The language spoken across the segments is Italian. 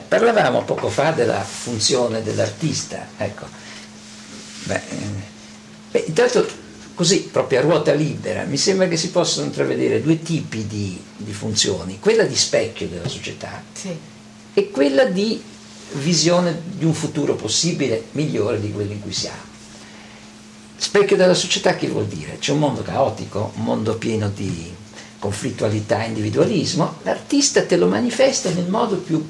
parlavamo poco fa della funzione dell'artista, ecco. Intanto così, proprio a ruota libera, mi sembra che si possono intravedere due tipi di funzioni, quella di specchio della società e quella di visione di un futuro possibile migliore di quello in cui siamo. Specchio della società che vuol dire? C'è un mondo caotico, un mondo pieno di conflittualità e individualismo, l'artista te lo manifesta nel modo più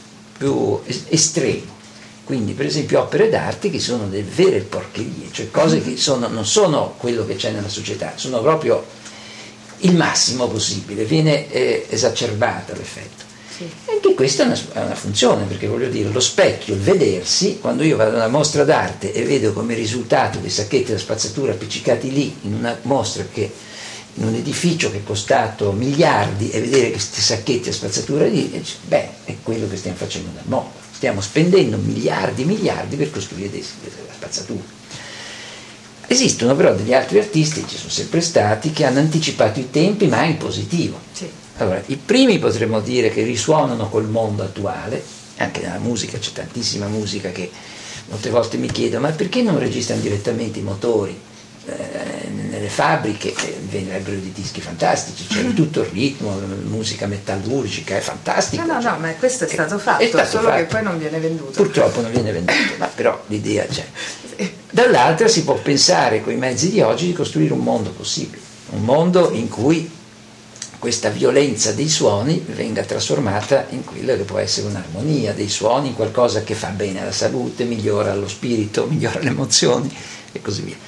estremo. Quindi per esempio opere d'arte che sono delle vere porcherie, cioè cose che non sono quello che c'è nella società, sono proprio il massimo possibile, viene esacerbata l'effetto. Anche questa è una funzione, perché voglio dire, lo specchio, il vedersi, quando io vado a una mostra d'arte e vedo come risultato dei sacchetti da spazzatura appiccicati lì in una mostra in un edificio che è costato miliardi, e vedere questi sacchetti da spazzatura lì, è quello che stiamo facendo nel mondo. Stiamo spendendo miliardi per costruire delle spazzature. Esistono però degli altri artisti, ci sono sempre stati, che hanno anticipato i tempi, ma in positivo. Allora, i primi potremmo dire che risuonano col mondo attuale, anche nella musica c'è tantissima musica che molte volte mi chiedo, ma perché non registrano direttamente i motori? Nelle fabbriche venderebbero dei dischi fantastici, c'è tutto il ritmo, la musica metallurgica è fantastica. No, ma questo è stato fatto, solo che poi non viene venduto. Purtroppo non viene venduto, ma però l'idea c'è. Dall'altra si può pensare con i mezzi di oggi di costruire un mondo possibile, un mondo in cui questa violenza dei suoni venga trasformata in quella che può essere un'armonia dei suoni, in qualcosa che fa bene alla salute, migliora lo spirito, migliora le emozioni e così via.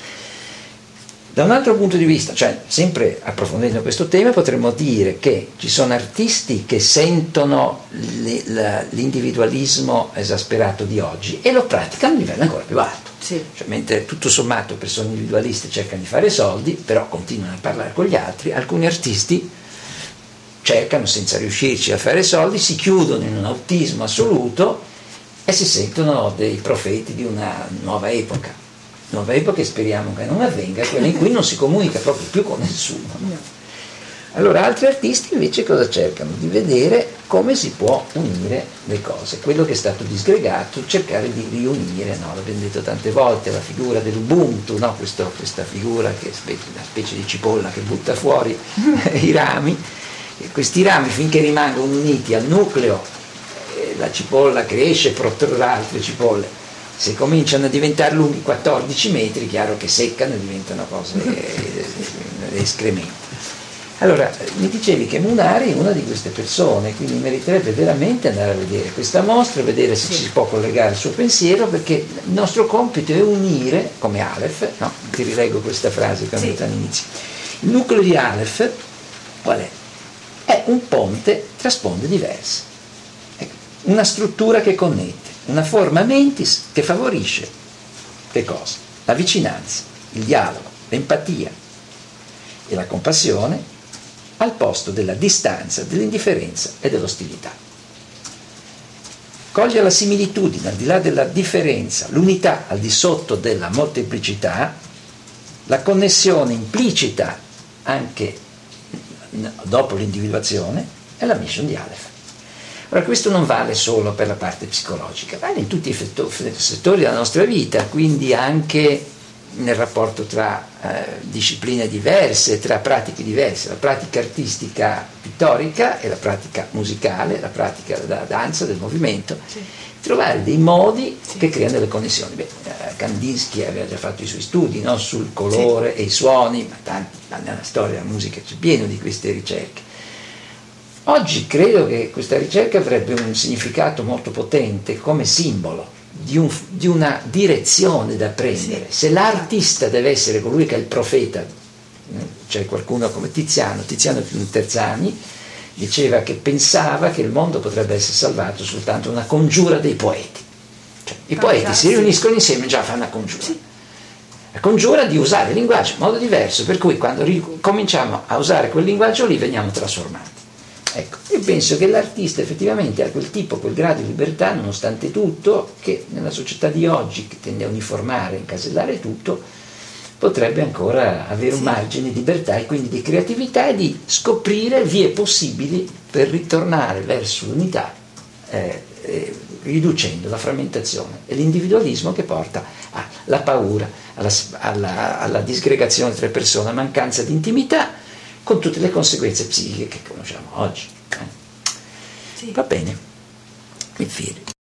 Da un altro punto di vista, cioè sempre approfondendo questo tema, potremmo dire che ci sono artisti che sentono l'individualismo esasperato di oggi e lo praticano a un livello ancora più alto. Cioè, mentre tutto sommato persone individualiste cercano di fare soldi, però continuano a parlare con gli altri, alcuni artisti cercano, senza riuscirci a fare soldi, si chiudono in un autismo assoluto e si sentono dei profeti di una nuova epoca e speriamo che non avvenga, quella in cui non si comunica proprio più con nessuno. Allora altri artisti invece cosa cercano? Di vedere come si può unire le cose, quello che è stato disgregato, cercare di riunire, l'abbiamo detto tante volte, la figura dell'Ubuntu, questa figura che è una specie di cipolla che butta fuori i rami, e questi rami finché rimangono uniti al nucleo, la cipolla cresce, protruderà altre cipolle. Se cominciano a diventare lunghi 14 metri, chiaro che seccano e diventano cose escrementi. Allora, mi dicevi che Munari è una di queste persone, quindi meriterebbe veramente andare a vedere questa mostra, vedere se ci si può collegare al suo pensiero, perché il nostro compito è unire, come Aleph, ti rileggo questa frase che ho detto all'inizio. Il nucleo di Aleph, qual è? È un ponte tra sponde diverse, una struttura che connette, una forma mentis che favorisce che cosa? La vicinanza, il dialogo, l'empatia e la compassione al posto della distanza, dell'indifferenza e dell'ostilità. Coglie la similitudine al di là della differenza, l'unità al di sotto della molteplicità, la connessione implicita anche dopo l'individuazione e la mission di Aleph. Ora, questo non vale solo per la parte psicologica, vale in tutti i settori della nostra vita, quindi anche nel rapporto tra discipline diverse, tra pratiche diverse, la pratica artistica pittorica e la pratica musicale, la pratica della danza, del movimento, trovare dei modi che creano delle connessioni. Kandinsky aveva già fatto i suoi studi sul colore e i suoni, ma nella storia della musica c'è pieno di queste ricerche. Oggi credo che questa ricerca avrebbe un significato molto potente come simbolo di una direzione da prendere. Se l'artista deve essere colui che è il profeta, c'è qualcuno come Tiziano Terzani diceva che pensava che il mondo potrebbe essere salvato soltanto una congiura dei poeti. Cioè, i poeti si riuniscono insieme e già fanno una congiura. La congiura di usare il linguaggio in modo diverso, per cui quando cominciamo a usare quel linguaggio lì veniamo trasformati. Ecco, io penso che l'artista effettivamente ha quel grado di libertà, nonostante tutto, che nella società di oggi, che tende a uniformare, incasellare tutto, potrebbe ancora avere un margine di libertà e quindi di creatività e di scoprire vie possibili per ritornare verso l'unità riducendo la frammentazione e l'individualismo che porta alla paura, alla disgregazione tra le persone, alla mancanza di intimità, con tutte le conseguenze psichiche che conosciamo oggi. Sì. Va bene, mi fidi.